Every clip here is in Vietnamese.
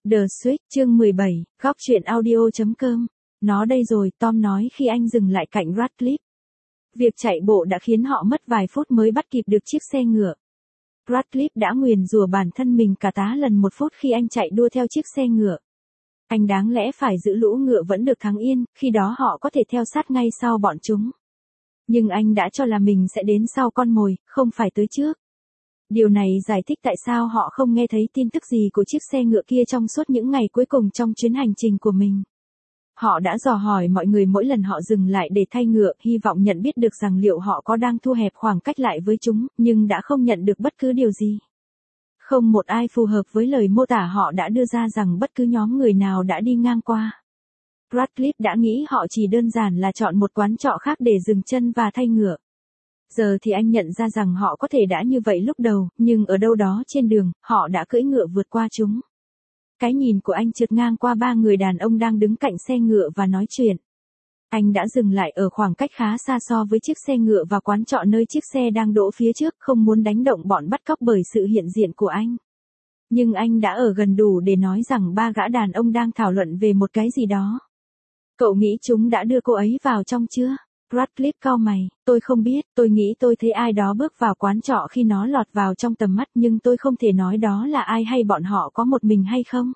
The Switch, chương 17, góc truyện audio.com. Nó đây rồi, Tom nói khi anh dừng lại cạnh Radcliffe. Việc chạy bộ đã khiến họ mất vài phút mới bắt kịp được chiếc xe ngựa. Radcliffe đã nguyền rủa bản thân mình cả tá lần một phút khi anh chạy đua theo chiếc xe ngựa. Anh đáng lẽ phải giữ lũ ngựa vẫn được thắng yên, khi đó họ có thể theo sát ngay sau bọn chúng. Nhưng anh đã cho là mình sẽ đến sau con mồi, không phải tới trước. Điều này giải thích tại sao họ không nghe thấy tin tức gì của chiếc xe ngựa kia trong suốt những ngày cuối cùng trong chuyến hành trình của mình. Họ đã dò hỏi mọi người mỗi lần họ dừng lại để thay ngựa, hy vọng nhận biết được rằng liệu họ có đang thu hẹp khoảng cách lại với chúng, nhưng đã không nhận được bất cứ điều gì. Không một ai phù hợp với lời mô tả họ đã đưa ra rằng bất cứ nhóm người nào đã đi ngang qua. Radcliffe đã nghĩ họ chỉ đơn giản là chọn một quán trọ khác để dừng chân và thay ngựa. Giờ thì anh nhận ra rằng họ có thể đã như vậy lúc đầu, nhưng ở đâu đó trên đường, họ đã cưỡi ngựa vượt qua chúng. Cái nhìn của anh trượt ngang qua ba người đàn ông đang đứng cạnh xe ngựa và nói chuyện. Anh đã dừng lại ở khoảng cách khá xa so với chiếc xe ngựa và quán trọ nơi chiếc xe đang đỗ phía trước, không muốn đánh động bọn bắt cóc bởi sự hiện diện của anh. Nhưng anh đã ở gần đủ để nói rằng ba gã đàn ông đang thảo luận về một cái gì đó. Cậu nghĩ chúng đã đưa cô ấy vào trong chưa? Radcliffe cau mày, tôi không biết, tôi nghĩ tôi thấy ai đó bước vào quán trọ khi nó lọt vào trong tầm mắt nhưng tôi không thể nói đó là ai hay bọn họ có một mình hay không.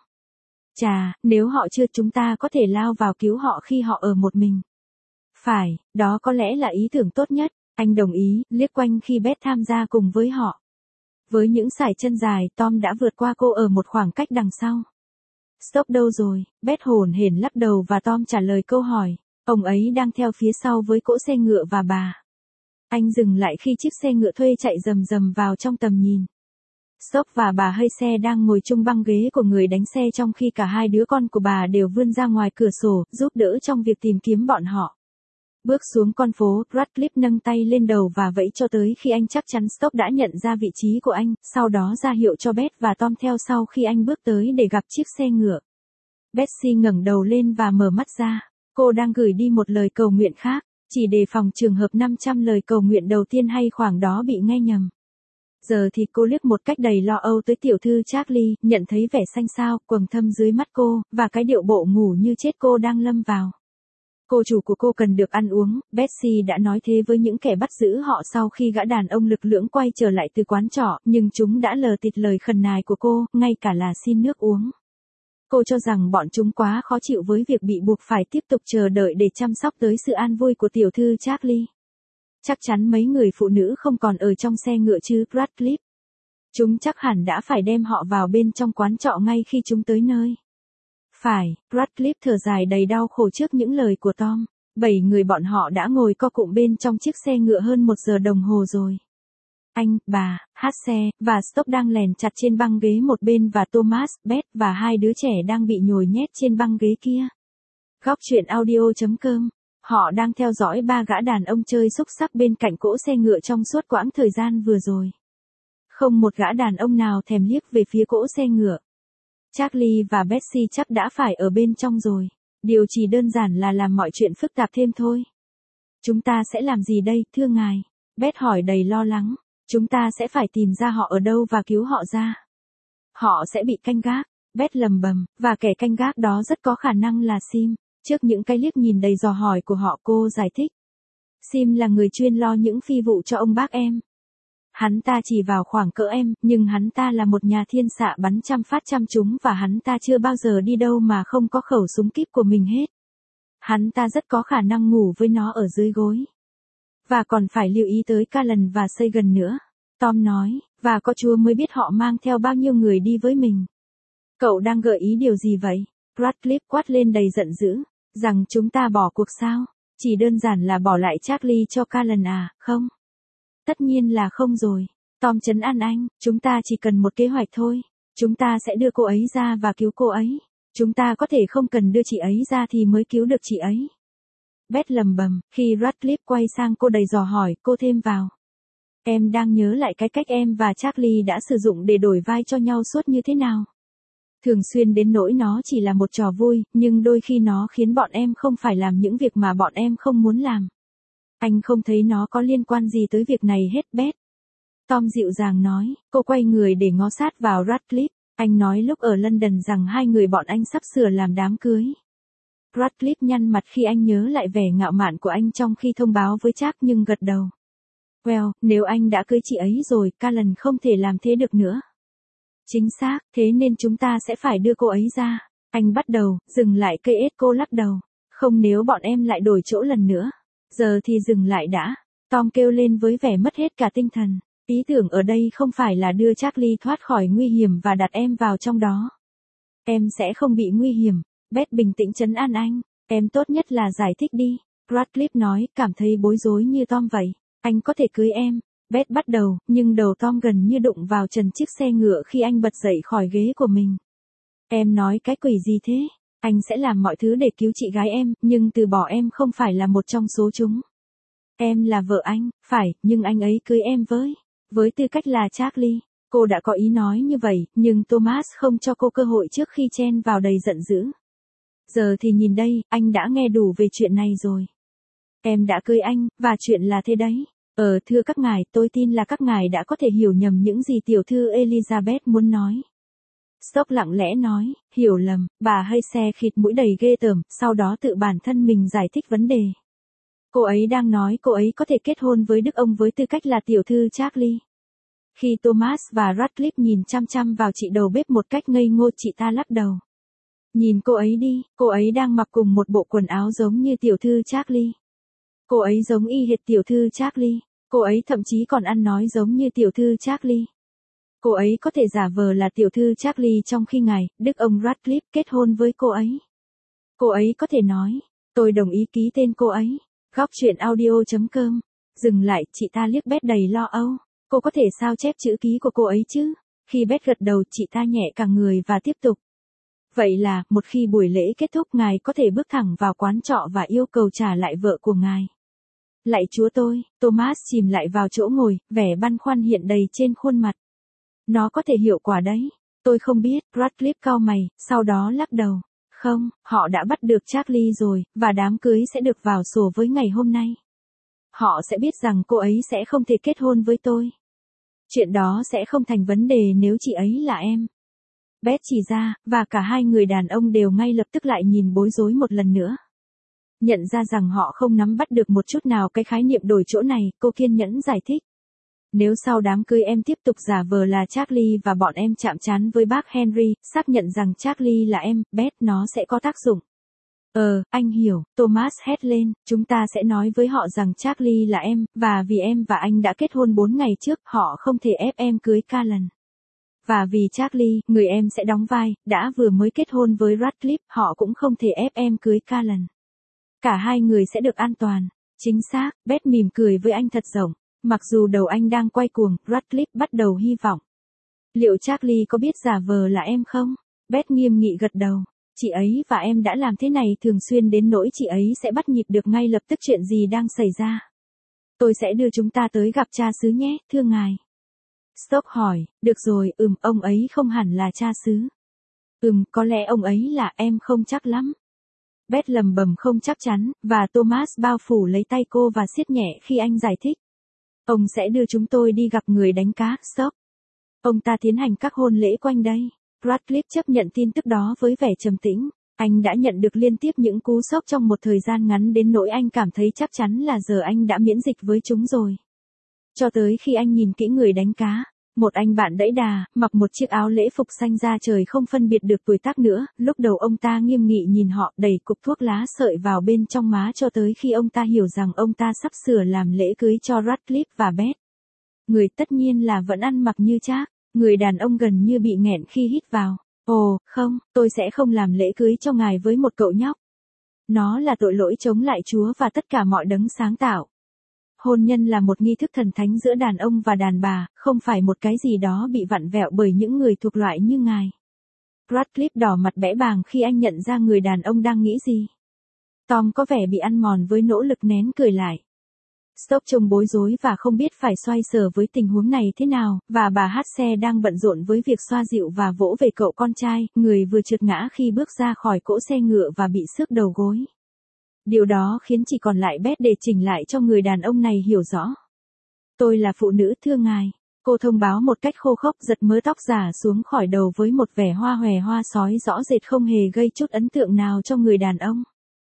Chà, nếu họ chưa chúng ta có thể lao vào cứu họ khi họ ở một mình. Phải, đó có lẽ là ý tưởng tốt nhất, anh đồng ý, liếc quanh khi Beth tham gia cùng với họ. Với những sải chân dài, Tom đã vượt qua cô ở một khoảng cách đằng sau. Stock đâu rồi? Beth hổn hển lắc đầu và Tom trả lời câu hỏi. Ông ấy đang theo phía sau với cỗ xe ngựa và bà. Anh dừng lại khi chiếc xe ngựa thuê chạy rầm rầm vào trong tầm nhìn. Stock và bà hay xe đang ngồi chung băng ghế của người đánh xe trong khi cả hai đứa con của bà đều vươn ra ngoài cửa sổ, giúp đỡ trong việc tìm kiếm bọn họ. Bước xuống con phố, Radcliffe nâng tay lên đầu và vẫy cho tới khi anh chắc chắn Stock đã nhận ra vị trí của anh, sau đó ra hiệu cho Beth và Tom theo sau khi anh bước tới để gặp chiếc xe ngựa. Betsy ngẩng đầu lên và mở mắt ra. Cô đang gửi đi một lời cầu nguyện khác, chỉ đề phòng trường hợp 500 lời cầu nguyện đầu tiên hay khoảng đó bị nghe nhầm. Giờ thì cô liếc một cách đầy lo âu tới tiểu thư Charlie, nhận thấy vẻ xanh xao, quầng thâm dưới mắt cô, và cái điệu bộ ngủ như chết cô đang lâm vào. Cô chủ của cô cần được ăn uống, Betsy đã nói thế với những kẻ bắt giữ họ sau khi gã đàn ông lực lưỡng quay trở lại từ quán trọ, nhưng chúng đã lờ tịt lời khẩn nài của cô, ngay cả là xin nước uống. Cô cho rằng bọn chúng quá khó chịu với việc bị buộc phải tiếp tục chờ đợi để chăm sóc tới sự an vui của tiểu thư Charlie. Chắc chắn mấy người phụ nữ không còn ở trong xe ngựa chứ, Radcliffe. Chúng chắc hẳn đã phải đem họ vào bên trong quán trọ ngay khi chúng tới nơi. Phải, Radcliffe thở dài đầy đau khổ trước những lời của Tom. 7 người bọn họ đã ngồi co cụm bên trong chiếc xe ngựa hơn 1 giờ đồng hồ rồi. Anh, bà, hát xe, và Stock đang lèn chặt trên băng ghế một bên và Thomas, Beth và hai đứa trẻ đang bị nhồi nhét trên băng ghế kia. Góc truyện audio.com. Họ đang theo dõi ba gã đàn ông chơi xúc xắc bên cạnh cỗ xe ngựa trong suốt quãng thời gian vừa rồi. Không một gã đàn ông nào thèm liếc về phía cỗ xe ngựa. Charlie và Betsy chắc đã phải ở bên trong rồi. Điều chỉ đơn giản là làm mọi chuyện phức tạp thêm thôi. Chúng ta sẽ làm gì đây, thưa ngài? Beth hỏi đầy lo lắng. Chúng ta sẽ phải tìm ra họ ở đâu và cứu họ ra. Họ sẽ bị canh gác, Beth lầm bầm, và kẻ canh gác đó rất có khả năng là Sim. Trước những cái liếc nhìn đầy dò hỏi của họ, cô giải thích. Sim là người chuyên lo những phi vụ cho ông bác em. Hắn ta chỉ vào khoảng cỡ em, nhưng hắn ta là một nhà thiên xạ bắn trăm phát trăm trúng và hắn ta chưa bao giờ đi đâu mà không có khẩu súng kíp của mình hết. Hắn ta rất có khả năng ngủ với nó ở dưới gối. Và còn phải lưu ý tới Callan và Sagan nữa. Tom nói, và có Chúa mới biết họ mang theo bao nhiêu người đi với mình. Cậu đang gợi ý điều gì vậy? Radcliffe quát lên đầy giận dữ, rằng chúng ta bỏ cuộc sao? Chỉ đơn giản là bỏ lại Charlie cho Callan à, không? Tất nhiên là không rồi. Tom trấn an anh, chúng ta chỉ cần một kế hoạch thôi. Chúng ta sẽ đưa cô ấy ra và cứu cô ấy. Chúng ta có thể không cần đưa chị ấy ra thì mới cứu được chị ấy. Beth lầm bầm, khi Radcliffe quay sang cô đầy dò hỏi, cô thêm vào. Em đang nhớ lại cái cách em và Charlie đã sử dụng để đổi vai cho nhau suốt như thế nào. Thường xuyên đến nỗi nó chỉ là một trò vui, nhưng đôi khi nó khiến bọn em không phải làm những việc mà bọn em không muốn làm. Anh không thấy nó có liên quan gì tới việc này hết, Beth. Tom dịu dàng nói, cô quay người để ngó sát vào Radcliffe. Anh nói lúc ở London rằng hai người bọn anh sắp sửa làm đám cưới. Radcliffe nhăn mặt khi anh nhớ lại vẻ ngạo mạn của anh trong khi thông báo với Charles nhưng gật đầu. Well, nếu anh đã cưới chị ấy rồi, Callan không thể làm thế được nữa. Chính xác, thế nên chúng ta sẽ phải đưa cô ấy ra. Anh bắt đầu, dừng lại cây ếch, cô lắc đầu. Không, nếu bọn em lại đổi chỗ lần nữa. Giờ thì dừng lại đã. Tom kêu lên với vẻ mất hết cả tinh thần. Ý tưởng ở đây không phải là đưa Charlie thoát khỏi nguy hiểm và đặt em vào trong đó. Em sẽ không bị nguy hiểm. Beth bình tĩnh trấn an anh. Em tốt nhất là giải thích đi. Radcliffe nói, cảm thấy bối rối như Tom vậy. Anh có thể cưới em. Beth bắt đầu, nhưng đầu Tom gần như đụng vào trần chiếc xe ngựa khi anh bật dậy khỏi ghế của mình. Em nói cái quỷ gì thế? Anh sẽ làm mọi thứ để cứu chị gái em, nhưng từ bỏ em không phải là một trong số chúng. Em là vợ anh, phải, nhưng anh ấy cưới em với tư cách là Charlie. Cô đã có ý nói như vậy, nhưng Thomas không cho cô cơ hội trước khi chen vào đầy giận dữ. Giờ thì nhìn đây, anh đã nghe đủ về chuyện này rồi. Em đã cưới anh, và chuyện là thế đấy. Thưa các ngài, tôi tin là các ngài đã có thể hiểu nhầm những gì tiểu thư Elizabeth muốn nói. Stoke lặng lẽ nói, hiểu lầm, bà hơi xe khịt mũi đầy ghê tởm, sau đó tự bản thân mình giải thích vấn đề. Cô ấy đang nói cô ấy có thể kết hôn với đức ông với tư cách là tiểu thư Charlie. Khi Thomas và Radcliffe nhìn chăm chăm vào chị đầu bếp một cách ngây ngô, chị ta lắc đầu. Nhìn cô ấy đi, cô ấy đang mặc cùng một bộ quần áo giống như tiểu thư Charlie. Cô ấy giống y hệt tiểu thư Charlie. Cô ấy thậm chí còn ăn nói giống như tiểu thư Charlie. Cô ấy có thể giả vờ là tiểu thư Charlie trong khi ngài, đức ông Radcliffe, kết hôn với cô ấy. Cô ấy có thể nói, tôi đồng ý ký tên cô ấy. Góc truyện audio.com. Dừng lại, chị ta liếc Beth đầy lo âu. Cô có thể sao chép chữ ký của cô ấy chứ? Khi Beth gật đầu, chị ta nhẹ cả người và tiếp tục. Vậy là, một khi buổi lễ kết thúc, ngài có thể bước thẳng vào quán trọ và yêu cầu trả lại vợ của ngài. Lạy Chúa tôi, Thomas chìm lại vào chỗ ngồi, vẻ băn khoăn hiện đầy trên khuôn mặt. Nó có thể hiệu quả đấy. Tôi không biết, Radcliffe cau mày, sau đó lắc đầu. Không, họ đã bắt được Charlie rồi, và đám cưới sẽ được vào sổ với ngày hôm nay. Họ sẽ biết rằng cô ấy sẽ không thể kết hôn với tôi. Chuyện đó sẽ không thành vấn đề nếu chị ấy là em. Beth chỉ ra, và cả hai người đàn ông đều ngay lập tức lại nhìn bối rối một lần nữa. Nhận ra rằng họ không nắm bắt được một chút nào cái khái niệm đổi chỗ này, cô kiên nhẫn giải thích. Nếu sau đám cưới em tiếp tục giả vờ là Charlie và bọn em chạm trán với bác Henry, xác nhận rằng Charlie là em, Beth, nó sẽ có tác dụng. Anh hiểu, Thomas hét lên, chúng ta sẽ nói với họ rằng Charlie là em, và vì em và anh đã kết hôn 4 ngày trước, họ không thể ép em cưới Callan. Và vì Charlie, người em sẽ đóng vai, đã vừa mới kết hôn với Radcliffe, họ cũng không thể ép em cưới Callan. Cả hai người sẽ được an toàn. Chính xác, Beth mỉm cười với anh thật rộng. Mặc dù đầu anh đang quay cuồng, Radcliffe bắt đầu hy vọng. Liệu Charlie có biết giả vờ là em không? Beth nghiêm nghị gật đầu. Chị ấy và em đã làm thế này thường xuyên đến nỗi chị ấy sẽ bắt nhịp được ngay lập tức chuyện gì đang xảy ra. Tôi sẽ đưa chúng ta tới gặp cha xứ nhé, thưa ngài. Stoke hỏi, được rồi, ông ấy không hẳn là cha xứ. Có lẽ ông ấy là, em không chắc lắm. Beth lầm bầm không chắc chắn, và Thomas bao phủ lấy tay cô và siết nhẹ khi anh giải thích. Ông sẽ đưa chúng tôi đi gặp người đánh cá, Stoke. Ông ta tiến hành các hôn lễ quanh đây. Radcliffe chấp nhận tin tức đó với vẻ trầm tĩnh. Anh đã nhận được liên tiếp những cú sốc trong một thời gian ngắn đến nỗi anh cảm thấy chắc chắn là giờ anh đã miễn dịch với chúng rồi. Cho tới khi anh nhìn kỹ người đánh cá. Một anh bạn đẫy đà, mặc một chiếc áo lễ phục xanh da trời không phân biệt được tuổi tác nữa, lúc đầu ông ta nghiêm nghị nhìn họ đẩy cục thuốc lá sợi vào bên trong má cho tới khi ông ta hiểu rằng ông ta sắp sửa làm lễ cưới cho Radcliffe và Beth. Người tất nhiên là vẫn ăn mặc như Charles, người đàn ông gần như bị nghẹn khi hít vào. Ồ, không, tôi sẽ không làm lễ cưới cho ngài với một cậu nhóc. Nó là tội lỗi chống lại Chúa và tất cả mọi đấng sáng tạo. Hôn nhân là một nghi thức thần thánh giữa đàn ông và đàn bà, không phải một cái gì đó bị vặn vẹo bởi những người thuộc loại như ngài. Radcliffe đỏ mặt bẽ bàng khi anh nhận ra người đàn ông đang nghĩ gì. Tom có vẻ bị ăn mòn với nỗ lực nén cười lại. Stoke trông bối rối và không biết phải xoay sở với tình huống này thế nào, và bà Hatse đang bận rộn với việc xoa dịu và vỗ về cậu con trai, người vừa trượt ngã khi bước ra khỏi cỗ xe ngựa và bị xước đầu gối. Điều đó khiến chỉ còn lại Beth để chỉnh lại cho người đàn ông này hiểu rõ. Tôi là phụ nữ, thưa ngài. Cô thông báo một cách khô khốc, giật mớ tóc giả xuống khỏi đầu với một vẻ hoa hòe hoa sói rõ rệt không hề gây chút ấn tượng nào cho người đàn ông.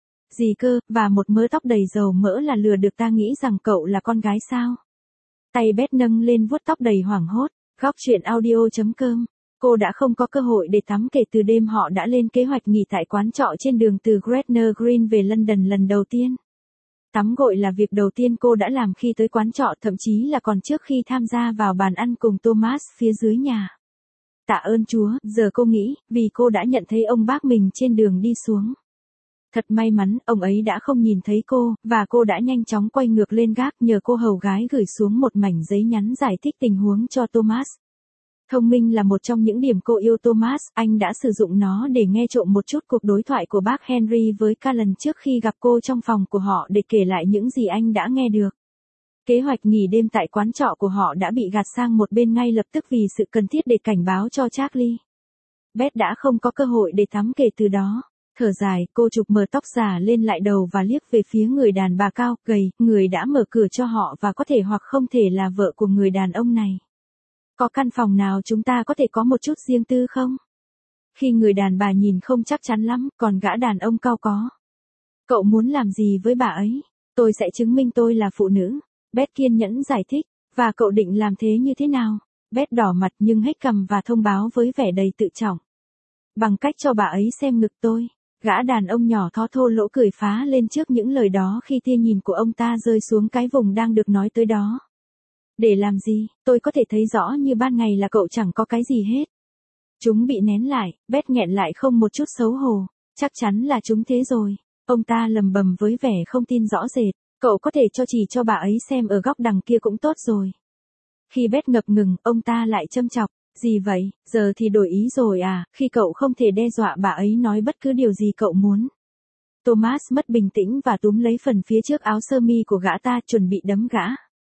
Gì cơ, và một mớ tóc đầy dầu mỡ là lừa được ta nghĩ rằng cậu là con gái sao? Tay Beth nâng lên vuốt tóc đầy hoảng hốt. Góc chuyện audio.com. Cô đã không có cơ hội để tắm kể từ đêm họ đã lên kế hoạch nghỉ tại quán trọ trên đường từ Gretna Green về London lần đầu tiên. Tắm gội là việc đầu tiên cô đã làm khi tới quán trọ, thậm chí là còn trước khi tham gia vào bàn ăn cùng Thomas phía dưới nhà. Tạ ơn Chúa, giờ cô nghĩ, vì cô đã nhận thấy ông bác mình trên đường đi xuống. Thật may mắn, ông ấy đã không nhìn thấy cô, và cô đã nhanh chóng quay ngược lên gác nhờ cô hầu gái gửi xuống một mảnh giấy nhắn giải thích tình huống cho Thomas. Thông minh là một trong những điểm cô yêu Thomas, anh đã sử dụng nó để nghe trộm một chút cuộc đối thoại của bác Henry với Callan trước khi gặp cô trong phòng của họ để kể lại những gì anh đã nghe được. Kế hoạch nghỉ đêm tại quán trọ của họ đã bị gạt sang một bên ngay lập tức vì sự cần thiết để cảnh báo cho Charlie. Beth đã không có cơ hội để tắm kể từ đó. Thở dài, cô chụp mờ tóc giả lên lại đầu và liếc về phía người đàn bà cao, gầy, người đã mở cửa cho họ và có thể hoặc không thể là vợ của người đàn ông này. Có căn phòng nào chúng ta có thể có một chút riêng tư không? Khi người đàn bà nhìn không chắc chắn lắm, còn gã đàn ông cao có. Cậu muốn làm gì với bà ấy? Tôi sẽ chứng minh tôi là phụ nữ. Beth kiên nhẫn giải thích. Và cậu định làm thế như thế nào? Beth đỏ mặt nhưng hếch cằm và thông báo với vẻ đầy tự trọng. Bằng cách cho bà ấy xem ngực tôi. Gã đàn ông nhỏ thó thô lỗ cười phá lên trước những lời đó khi tia nhìn của ông ta rơi xuống cái vùng đang được nói tới đó. Để làm gì, tôi có thể thấy rõ như ban ngày là cậu chẳng có cái gì hết. Chúng bị nén lại, Beth nghẹn lại không một chút xấu hổ. Chắc chắn là chúng thế rồi. Ông ta lầm bầm với vẻ không tin rõ rệt. Cậu có thể chỉ cho bà ấy xem ở góc đằng kia cũng tốt rồi. Khi Beth ngập ngừng, ông ta lại châm chọc. Gì vậy, giờ thì đổi ý rồi à, khi cậu không thể đe dọa bà ấy nói bất cứ điều gì cậu muốn. Thomas mất bình tĩnh và túm lấy phần phía trước áo sơ mi của gã ta chuẩn bị đấm gã.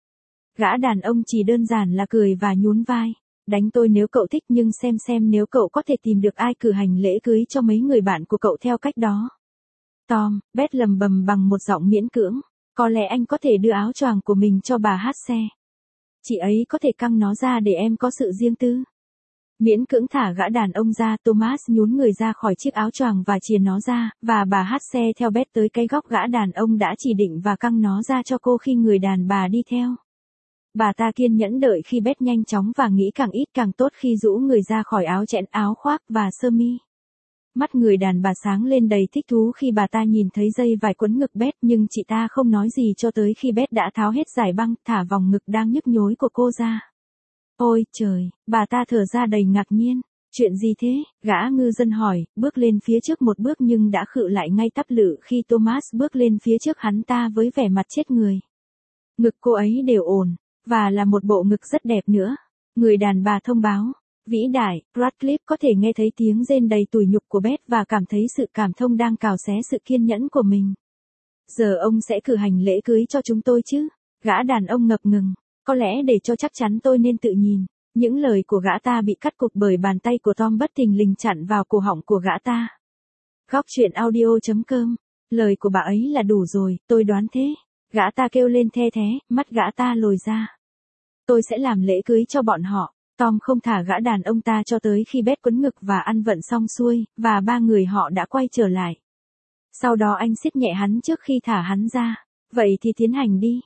Gã đàn ông chỉ đơn giản là cười và nhún vai. Đánh tôi nếu cậu thích nhưng xem nếu cậu có thể tìm được ai cử hành lễ cưới cho mấy người bạn của cậu theo cách đó. Tom, Beth lầm bầm bằng một giọng miễn cưỡng. Có lẽ anh có thể đưa áo choàng của mình cho bà hát xe. Chị ấy có thể căng nó ra để em có sự riêng tư. Miễn cưỡng thả gã đàn ông ra, Thomas nhún người ra khỏi chiếc áo choàng và chìa nó ra, và bà hát xe theo Beth tới cái góc gã đàn ông đã chỉ định và căng nó ra cho cô khi người đàn bà đi theo. Bà ta kiên nhẫn đợi khi Beth nhanh chóng và nghĩ càng ít càng tốt khi rũ người ra khỏi áo chẽn áo khoác và sơ mi. Mắt người đàn bà sáng lên đầy thích thú khi bà ta nhìn thấy dây vải quấn ngực Beth, nhưng chị ta không nói gì cho tới khi Beth đã tháo hết dải băng, thả vòng ngực đang nhức nhối của cô ra. Ôi trời, bà ta thở ra đầy ngạc nhiên. Chuyện gì thế? Gã ngư dân hỏi, bước lên phía trước một bước nhưng đã khựng lại ngay tắp lự khi Thomas bước lên phía trước hắn ta với vẻ mặt chết người. Ngực cô ấy đều ổn, và là một bộ ngực rất đẹp nữa. Người đàn bà thông báo. Vĩ đại, Radcliffe có thể nghe thấy tiếng rên đầy tủi nhục của Beth và cảm thấy sự cảm thông đang cào xé sự kiên nhẫn của mình. Giờ ông sẽ cử hành lễ cưới cho chúng tôi chứ? Gã đàn ông ngập ngừng. Có lẽ để cho chắc chắn tôi nên tự nhìn. Những lời của gã ta bị cắt cụt bởi bàn tay của Tom bất thình lình chặn vào cổ họng của gã ta. Góc chuyện audio.com. Lời của bà ấy là đủ rồi, tôi đoán thế. Gã ta kêu lên the thé, mắt gã ta lồi ra. Tôi sẽ làm lễ cưới cho bọn họ. Tom không thả gã đàn ông ta cho tới khi Beth quấn ngực và ăn vận xong xuôi, và ba người họ đã quay trở lại. Sau đó anh siết nhẹ hắn trước khi thả hắn ra. Vậy thì tiến hành đi.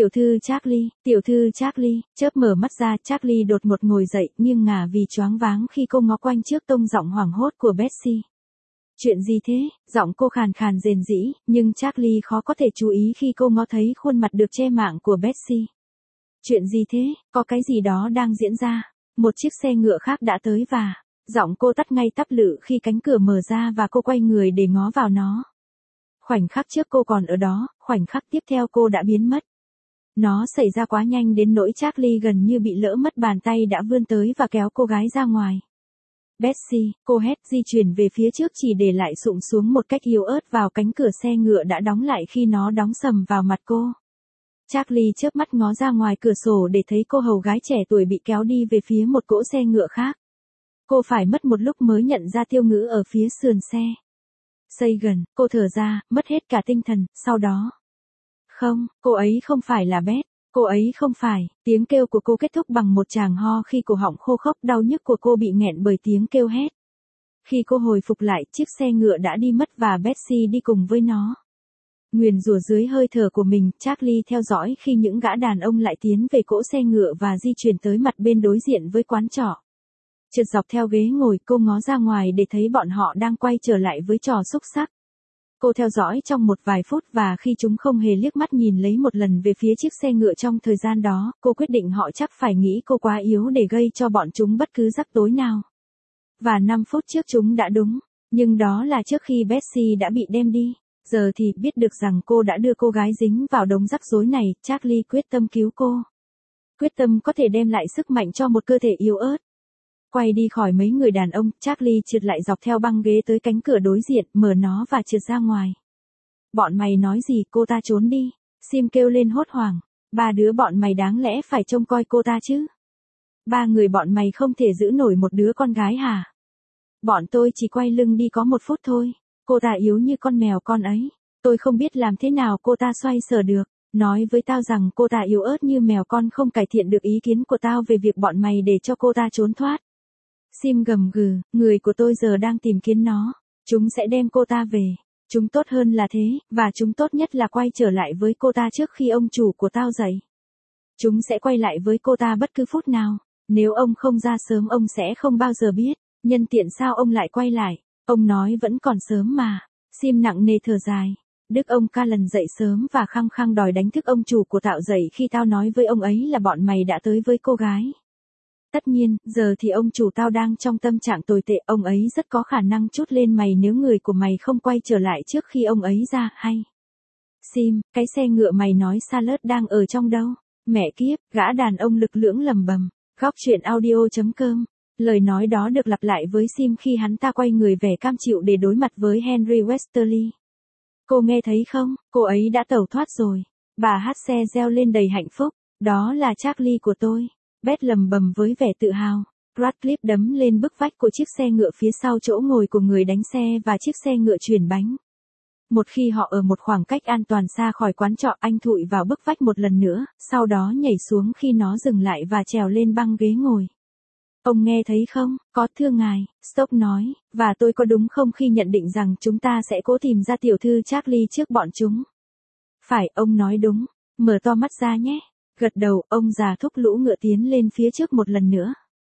Tiểu thư Charlie, chớp mở mắt ra, Charlie đột ngột ngồi dậy, nghiêng ngả vì choáng váng khi cô ngó quanh trước tông giọng hoảng hốt của Betsy. Chuyện gì thế? Giọng cô khàn khàn rền rĩ, nhưng Charlie khó có thể chú ý khi cô ngó thấy khuôn mặt được che mạng của Betsy. Chuyện gì thế? Có cái gì đó đang diễn ra. Một chiếc xe ngựa khác đã tới và giọng cô tắt ngay tắp lự khi cánh cửa mở ra và cô quay người để ngó vào nó. Khoảnh khắc trước cô còn ở đó, khoảnh khắc tiếp theo cô đã biến mất. Nó xảy ra quá nhanh đến nỗi Charlie gần như bị lỡ mất, bàn tay đã vươn tới và kéo cô gái ra ngoài. Betsy, cô hét, di chuyển về phía trước chỉ để lại sụm xuống một cách yếu ớt vào cánh cửa xe ngựa đã đóng lại khi nó đóng sầm vào mặt cô. Charlie chớp mắt ngó ra ngoài cửa sổ để thấy cô hầu gái trẻ tuổi bị kéo đi về phía một cỗ xe ngựa khác. Cô phải mất một lúc mới nhận ra tiêu ngữ ở phía sườn xe. Sagan, cô thở ra, mất hết cả tinh thần, sau đó. Không, cô ấy không phải là Beth. Cô ấy không phải, tiếng kêu của cô kết thúc bằng một tràng ho khi cổ họng khô khốc, đau nhức của cô bị nghẹn bởi tiếng kêu hét. Khi cô hồi phục lại, chiếc xe ngựa đã đi mất và Betsy đi cùng với nó. Nguyền rủa dưới hơi thở của mình, Charlie theo dõi khi những gã đàn ông lại tiến về cỗ xe ngựa và di chuyển tới mặt bên đối diện với quán trọ. Trượt dọc theo ghế ngồi, cô ngó ra ngoài để thấy bọn họ đang quay trở lại với trò xúc xắc. Cô theo dõi trong một vài phút và khi chúng không hề liếc mắt nhìn lấy một lần về phía chiếc xe ngựa trong thời gian đó, cô quyết định họ chắc phải nghĩ cô quá yếu để gây cho bọn chúng bất cứ rắc rối nào. Và 5 phút trước chúng đã đúng, nhưng đó là trước khi Betsy đã bị đem đi. Giờ thì biết được rằng cô đã đưa cô gái dính vào đống rắc rối này, Charlie quyết tâm cứu cô. Quyết tâm có thể đem lại sức mạnh cho một cơ thể yếu ớt. Quay đi khỏi mấy người đàn ông, Charlie trượt lại dọc theo băng ghế tới cánh cửa đối diện, mở nó và trượt ra ngoài. Bọn mày nói gì, cô ta trốn đi. Sim kêu lên hốt hoảng. 3 đứa bọn mày đáng lẽ phải trông coi cô ta chứ. 3 người bọn mày không thể giữ nổi một đứa con gái hả? Bọn tôi chỉ quay lưng đi có 1 phút thôi. Cô ta yếu như con mèo con ấy. Tôi không biết làm thế nào cô ta xoay sở được. Nói với tao rằng cô ta yếu ớt như mèo con không cải thiện được ý kiến của tao về việc bọn mày để cho cô ta trốn thoát. Sim gầm gừ, người của tôi giờ đang tìm kiếm nó. Chúng sẽ đem cô ta về. Chúng tốt hơn là thế, và chúng tốt nhất là quay trở lại với cô ta trước khi ông chủ của tao dậy. Chúng sẽ quay lại với cô ta bất cứ phút nào. Nếu ông không ra sớm ông sẽ không bao giờ biết. Nhân tiện sao ông lại quay lại? Ông nói vẫn còn sớm mà. Sim nặng nề thở dài. Đức ông Callan dậy sớm và khăng khăng đòi đánh thức ông chủ của tao dậy khi tao nói với ông ấy là bọn mày đã tới với cô gái. Tất nhiên, giờ thì ông chủ tao đang trong tâm trạng tồi tệ, ông ấy rất có khả năng trút lên mày nếu người của mày không quay trở lại trước khi ông ấy ra, hay. Sim, cái xe ngựa mày nói Salad đang ở trong đâu? Mẹ kiếp, gã đàn ông lực lưỡng lầm bầm. Góc truyện audio.com. Lời nói đó được lặp lại với Sim khi hắn ta quay người vẻ cam chịu để đối mặt với Henry Westerly. Cô nghe thấy không, cô ấy đã tẩu thoát rồi. Bà hát xe reo lên đầy hạnh phúc. Đó là Charlie của tôi. Beth lầm bầm với vẻ tự hào. Radcliffe đấm lên bức vách của chiếc xe ngựa phía sau chỗ ngồi của người đánh xe và chiếc xe ngựa chuyển bánh. Một khi họ ở một khoảng cách an toàn xa khỏi quán trọ, anh thụi vào bức vách một lần nữa, sau đó nhảy xuống khi nó dừng lại và trèo lên băng ghế ngồi. Ông nghe thấy không? Có thưa ngài, Stoke nói, và tôi có đúng không khi nhận định rằng chúng ta sẽ cố tìm ra tiểu thư Charlie trước bọn chúng? Phải, ông nói đúng. Mở to mắt ra nhé. Gật đầu, ông già thúc lũ ngựa tiến lên phía trước một lần nữa.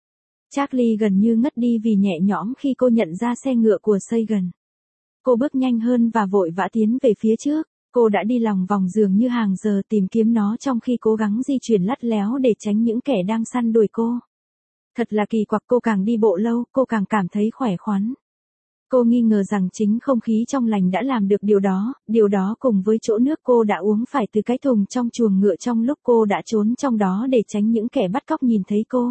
Charlie gần như ngất đi vì nhẹ nhõm khi cô nhận ra xe ngựa của Sagan. Cô bước nhanh hơn và vội vã tiến về phía trước. Cô đã đi lòng vòng giường như hàng giờ tìm kiếm nó trong khi cố gắng di chuyển lắt léo để tránh những kẻ đang săn đuổi cô. Thật là kỳ quặc, cô càng đi bộ lâu, cô càng cảm thấy khỏe khoắn. Cô nghi ngờ rằng chính không khí trong lành đã làm được điều đó cùng với chỗ nước cô đã uống phải từ cái thùng trong chuồng ngựa trong lúc cô đã trốn trong đó để tránh những kẻ bắt cóc nhìn thấy cô.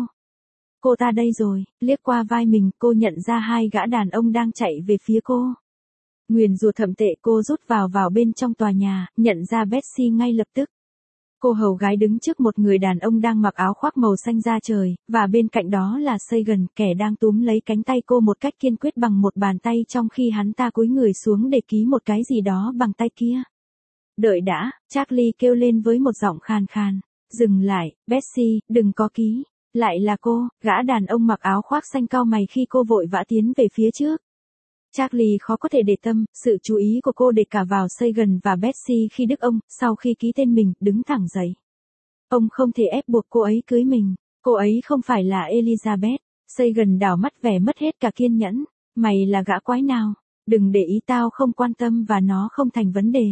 Cô ta đây rồi, liếc qua vai mình, cô nhận ra 2 gã đàn ông đang chạy về phía cô. Nguyền rủa thậm tệ, cô rút vào bên trong tòa nhà, nhận ra Betsy ngay lập tức. Cô hầu gái đứng trước một người đàn ông đang mặc áo khoác màu xanh da trời, và bên cạnh đó là Sagan, kẻ đang túm lấy cánh tay cô một cách kiên quyết bằng một bàn tay trong khi hắn ta cúi người xuống để ký một cái gì đó bằng tay kia. Đợi đã, Charlie kêu lên với một giọng khàn khàn. Dừng lại, Betsy, đừng có ký. Lại là cô, gã đàn ông mặc áo khoác xanh cau mày khi cô vội vã tiến về phía trước. Charlie khó có thể để tâm, sự chú ý của cô để cả vào Sagan và Betsy khi đức ông, sau khi ký tên mình, đứng thẳng dậy. Ông không thể ép buộc cô ấy cưới mình. Cô ấy không phải là Elizabeth. Sagan đảo mắt vẻ mất hết cả kiên nhẫn. Mày là gã quái nào? Đừng để ý, tao không quan tâm và nó không thành vấn đề.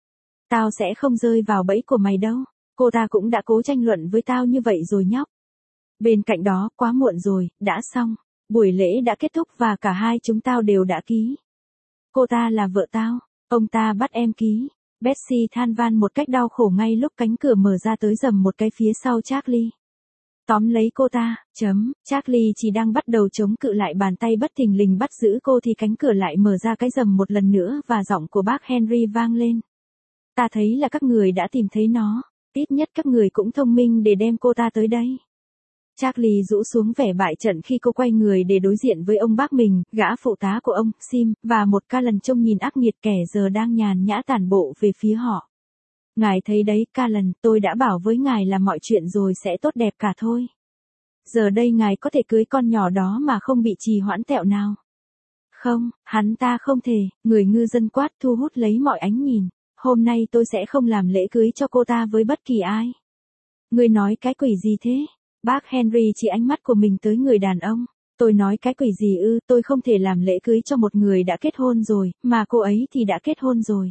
Tao sẽ không rơi vào bẫy của mày đâu. Cô ta cũng đã cố tranh luận với tao như vậy rồi nhóc. Bên cạnh đó, quá muộn rồi, đã xong. Buổi lễ đã kết thúc và cả hai chúng tao đều đã ký. Cô ta là vợ tao, ông ta bắt em ký. Betsy than van một cách đau khổ ngay lúc cánh cửa mở ra tới rầm một cái phía sau Charlie. Tóm lấy cô ta, Charlie chỉ đang bắt đầu chống cự lại bàn tay bất thình lình bắt giữ cô thì cánh cửa lại mở ra cái rầm một lần nữa và giọng của bác Henry vang lên. Ta thấy là các người đã tìm thấy nó, ít nhất các người cũng thông minh để đem cô ta tới đây. Charlie rũ xuống vẻ bại trận khi cô quay người để đối diện với ông bác mình, gã phụ tá của ông, Sim, và một Callan trông nhìn ác nghiệt kẻ giờ đang nhàn nhã tản bộ về phía họ. Ngài thấy đấy, Callan, tôi đã bảo với ngài là mọi chuyện rồi sẽ tốt đẹp cả thôi. Giờ đây ngài có thể cưới con nhỏ đó mà không bị trì hoãn tẹo nào. Không, hắn ta không thể, người ngư dân quát thu hút lấy mọi ánh nhìn. Hôm nay tôi sẽ không làm lễ cưới cho cô ta với bất kỳ ai. Ngươi nói cái quỷ gì thế? Bác Henry chỉ ánh mắt của mình tới người đàn ông. Tôi nói cái quỷ gì ư, tôi không thể làm lễ cưới cho một người đã kết hôn rồi, mà cô ấy thì đã kết hôn rồi.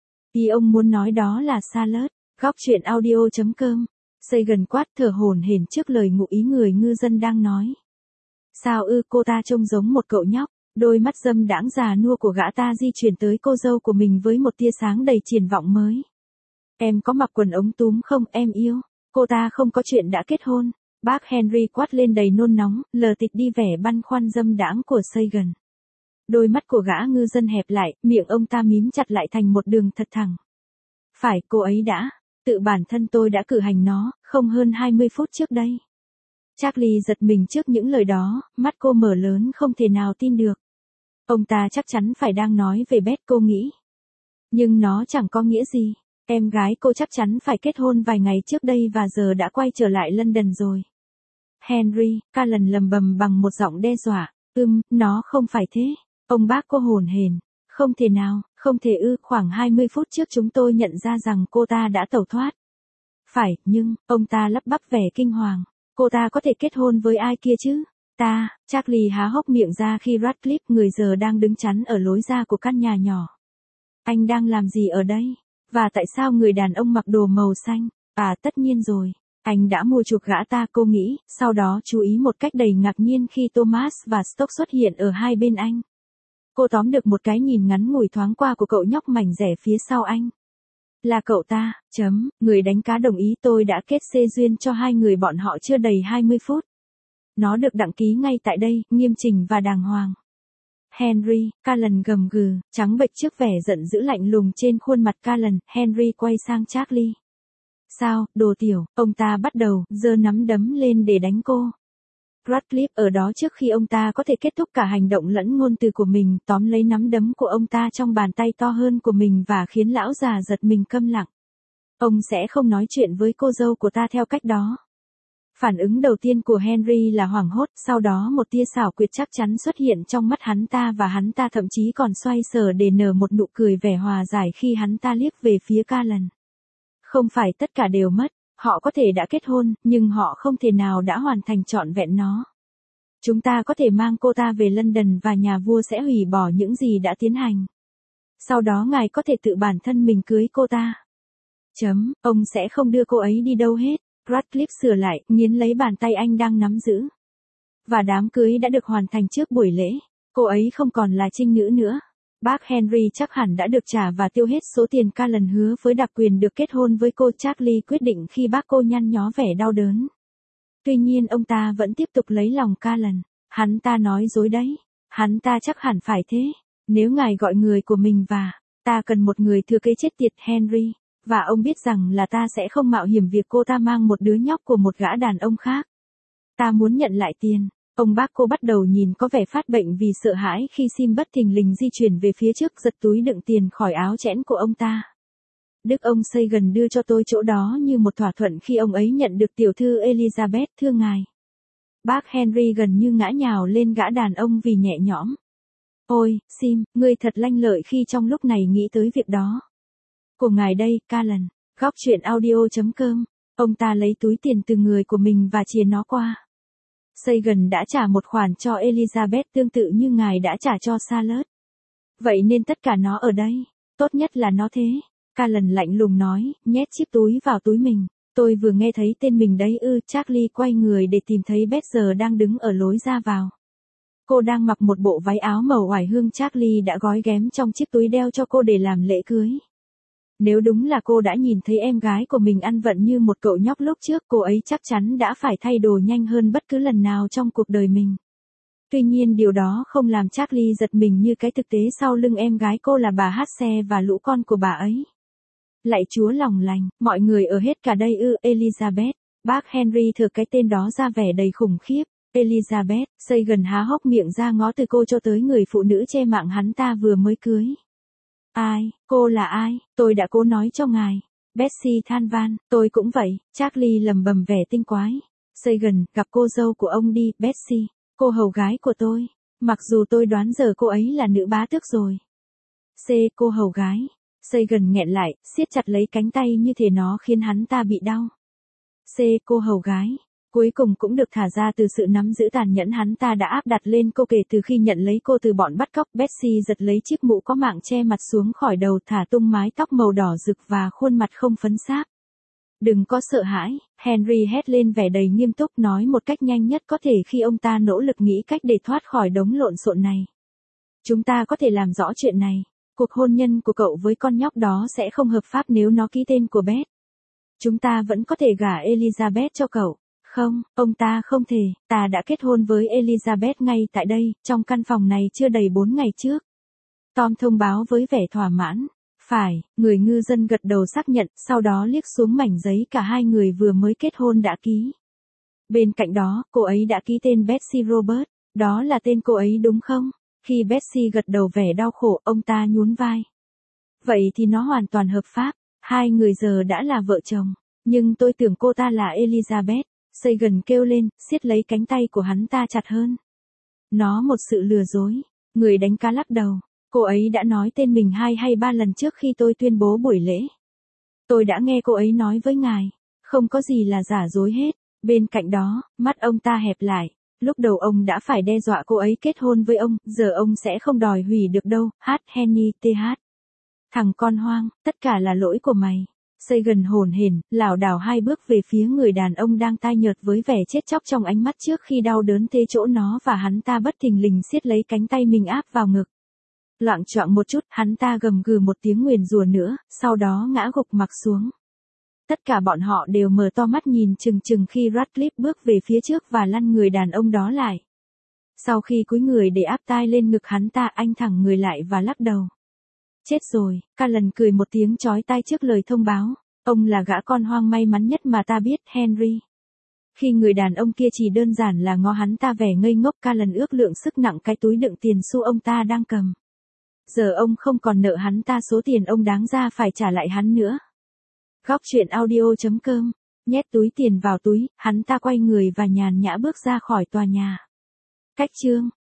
Ý ông muốn nói đó là Charlotte. Góc chuyện audio.com. Sagan quát thở hổn hển trước lời ngụ ý người ngư dân đang nói. Sao ư, cô ta trông giống một cậu nhóc. Đôi mắt dâm đãng già nua của gã ta di chuyển tới cô dâu của mình với một tia sáng đầy triển vọng mới. Em có mặc quần ống túm không, em yêu? Cô ta không có chuyện đã kết hôn. Bác Henry quát lên đầy nôn nóng, lờ tịch đi vẻ băn khoăn dâm đãng của Sagan. Đôi mắt của gã ngư dân hẹp lại, miệng ông ta mím chặt lại thành một đường thật thẳng. Phải, cô ấy đã. Tự bản thân tôi đã cử hành nó, không hơn 20 phút trước đây. Charlie giật mình trước những lời đó, mắt cô mở lớn không thể nào tin được. Ông ta chắc chắn phải đang nói về Beth, cô nghĩ. Nhưng nó chẳng có nghĩa gì. Em gái cô chắc chắn phải kết hôn vài ngày trước đây và giờ đã quay trở lại London rồi. Henry, Callan lầm bầm bằng một giọng đe dọa. Nó không phải thế. Ông bác cô hồn hển. Không thể nào, không thể ư, khoảng 20 phút trước chúng tôi nhận ra rằng cô ta đã tẩu thoát. Phải, nhưng, ông ta lắp bắp vẻ kinh hoàng. Cô ta có thể kết hôn với ai kia chứ? Charlie há hốc miệng ra khi Radcliffe người giờ đang đứng chắn ở lối ra của căn nhà nhỏ. Anh đang làm gì ở đây? Và tại sao người đàn ông mặc đồ màu xanh? Tất nhiên rồi. Anh đã mua chuộc gã ta, cô nghĩ, sau đó chú ý một cách đầy ngạc nhiên khi Thomas và Stoke xuất hiện ở hai bên anh. Cô tóm được một cái nhìn ngắn ngủi thoáng qua của cậu nhóc mảnh rẻ phía sau anh. Là cậu ta, người đánh cá đồng ý tôi đã kết xê duyên cho hai người bọn họ chưa đầy 20 phút. Nó được đăng ký ngay tại đây, nghiêm chỉnh và đàng hoàng. Henry, Callan gầm gừ, trắng bệch trước vẻ giận dữ lạnh lùng trên khuôn mặt Callan, Henry quay sang Charlie. Sao, đồ tiểu, ông ta bắt đầu, giơ nắm đấm lên để đánh cô. Radcliffe ở đó trước khi ông ta có thể kết thúc cả hành động lẫn ngôn từ của mình, tóm lấy nắm đấm của ông ta trong bàn tay to hơn của mình và khiến lão già giật mình câm lặng. Ông sẽ không nói chuyện với cô dâu của ta theo cách đó. Phản ứng đầu tiên của Henry là hoảng hốt, sau đó một tia xảo quyệt chắc chắn xuất hiện trong mắt hắn ta và hắn ta thậm chí còn xoay sở để nở một nụ cười vẻ hòa giải khi hắn ta liếc về phía Callan. Không phải tất cả đều mất, họ có thể đã kết hôn, nhưng họ không thể nào đã hoàn thành trọn vẹn nó. Chúng ta có thể mang cô ta về London và nhà vua sẽ hủy bỏ những gì đã tiến hành. Sau đó ngài có thể tự bản thân mình cưới cô ta. Ông sẽ không đưa cô ấy đi đâu hết. Radcliffe sửa lại, nghiến lấy bàn tay anh đang nắm giữ. Và đám cưới đã được hoàn thành trước buổi lễ. Cô ấy không còn là trinh nữ nữa. Bác Henry chắc hẳn đã được trả và tiêu hết số tiền Callan hứa với đặc quyền được kết hôn với cô. Charlie quyết định khi bác cô nhăn nhó vẻ đau đớn. Tuy nhiên ông ta vẫn tiếp tục lấy lòng Callan. Hắn ta nói dối đấy. Hắn ta chắc hẳn phải thế. Nếu ngài gọi người của mình và, ta cần một người thừa kế chết tiệt Henry. Và ông biết rằng là ta sẽ không mạo hiểm việc cô ta mang một đứa nhóc của một gã đàn ông khác. Ta muốn nhận lại tiền. Ông bác cô bắt đầu nhìn có vẻ phát bệnh vì sợ hãi khi Sim bất thình lình di chuyển về phía trước giật túi đựng tiền khỏi áo chẽn của ông ta. Đức ông Sagan đưa cho tôi chỗ đó như một thỏa thuận khi ông ấy nhận được tiểu thư Elizabeth, thưa ngài. Bác Henry gần như ngã nhào lên gã đàn ông vì nhẹ nhõm. Ôi, Sim, ngươi thật lanh lợi khi trong lúc này nghĩ tới việc đó. Của ngài đây, Callan. Góc chuyện audio.com. Ông ta lấy túi tiền từ người của mình và chìa nó qua. Sagan đã trả một khoản cho Elizabeth tương tự như ngài đã trả cho Charlotte. Vậy nên tất cả nó ở đây. Tốt nhất là nó thế. Callan lạnh lùng nói, nhét chiếc túi vào túi mình. Tôi vừa nghe thấy tên mình đấy ư. Charlie quay người để tìm thấy Beth giờ đang đứng ở lối ra vào. Cô đang mặc một bộ váy áo màu oải hương. Charlie đã gói ghém trong chiếc túi đeo cho cô để làm lễ cưới. Nếu đúng là cô đã nhìn thấy em gái của mình ăn vận như một cậu nhóc lúc trước, cô ấy chắc chắn đã phải thay đồ nhanh hơn bất cứ lần nào trong cuộc đời mình. Tuy nhiên điều đó không làm Charlie giật mình như cái thực tế sau lưng em gái cô là bà Hasse và lũ con của bà ấy. Lạy Chúa lòng lành, mọi người ở hết cả đây ư? Elizabeth. Bác Henry thở cái tên đó ra vẻ đầy khủng khiếp. Elizabeth. Sagan há hốc miệng ra ngó từ cô cho tới người phụ nữ che mạng hắn ta vừa mới cưới. Ai, cô là ai? Tôi đã cố nói cho ngài. Betsy than van, tôi cũng vậy, Charlie lầm bầm vẻ tinh quái. Sagan, gặp cô dâu của ông đi, Betsy, cô hầu gái của tôi. Mặc dù tôi đoán giờ cô ấy là nữ bá tước rồi. C. Cô hầu gái. Sagan nghẹn lại, siết chặt lấy cánh tay như thể nó khiến hắn ta bị đau. C. Cô hầu gái. Cuối cùng cũng được thả ra từ sự nắm giữ tàn nhẫn hắn ta đã áp đặt lên cô kể từ khi nhận lấy cô từ bọn bắt cóc. Betsy giật lấy chiếc mũ có mạng che mặt xuống khỏi đầu, thả tung mái tóc màu đỏ rực và khuôn mặt không phấn sáp. Đừng có sợ hãi, Henry hét lên vẻ đầy nghiêm túc, nói một cách nhanh nhất có thể khi ông ta nỗ lực nghĩ cách để thoát khỏi đống lộn xộn này. Chúng ta có thể làm rõ chuyện này. Cuộc hôn nhân của cậu với con nhóc đó sẽ không hợp pháp nếu nó ký tên của Beth. Chúng ta vẫn có thể gả Elizabeth cho cậu. Không, ông ta không thể, ta đã kết hôn với Elizabeth ngay tại đây, trong căn phòng này chưa đầy 4 ngày trước. Tom thông báo với vẻ thỏa mãn. Phải, người ngư dân gật đầu xác nhận, sau đó liếc xuống mảnh giấy cả hai người vừa mới kết hôn đã ký. Bên cạnh đó, cô ấy đã ký tên Betsy Robert, đó là tên cô ấy đúng không? Khi Betsy gật đầu vẻ đau khổ, ông ta nhún vai. Vậy thì nó hoàn toàn hợp pháp, hai người giờ đã là vợ chồng, nhưng tôi tưởng cô ta là Elizabeth. Sagan kêu lên, siết lấy cánh tay của hắn ta chặt hơn. Nó một sự lừa dối. Người đánh cá lắc đầu. Cô ấy đã nói tên mình 2 hay 3 lần trước khi tôi tuyên bố buổi lễ. Tôi đã nghe cô ấy nói với ngài. Không có gì là giả dối hết. Bên cạnh đó, mắt ông ta hẹp lại. Lúc đầu ông đã phải đe dọa cô ấy kết hôn với ông, giờ ông sẽ không đòi hủy được đâu. Henry TH. Thằng con hoang, tất cả là lỗi của mày. Sagan hồn hển, lảo đảo 2 bước về phía người đàn ông đang tai nhợt với vẻ chết chóc trong ánh mắt trước khi đau đớn tê chỗ nó, và hắn ta bất thình lình siết lấy cánh tay mình áp vào ngực. Loạng choạng một chút, hắn ta gầm gừ một tiếng nguyền rủa nữa, sau đó ngã gục mặt xuống. Tất cả bọn họ đều mở to mắt nhìn chừng chừng khi Radcliffe bước về phía trước và lăn người đàn ông đó lại. Sau khi cúi người để áp tai lên ngực hắn ta, anh thẳng người lại và lắc đầu. Chết rồi, Callan cười một tiếng chói tai trước lời thông báo. Ông là gã con hoang may mắn nhất mà ta biết, Henry. Khi người đàn ông kia chỉ đơn giản là ngó hắn ta vẻ ngây ngốc, Callan ước lượng sức nặng cái túi đựng tiền xu ông ta đang cầm. Giờ ông không còn nợ hắn ta số tiền ông đáng ra phải trả lại hắn nữa. Góc truyện audio.com. Nhét túi tiền vào túi, hắn ta quay người và nhàn nhã bước ra khỏi tòa nhà. Cách chương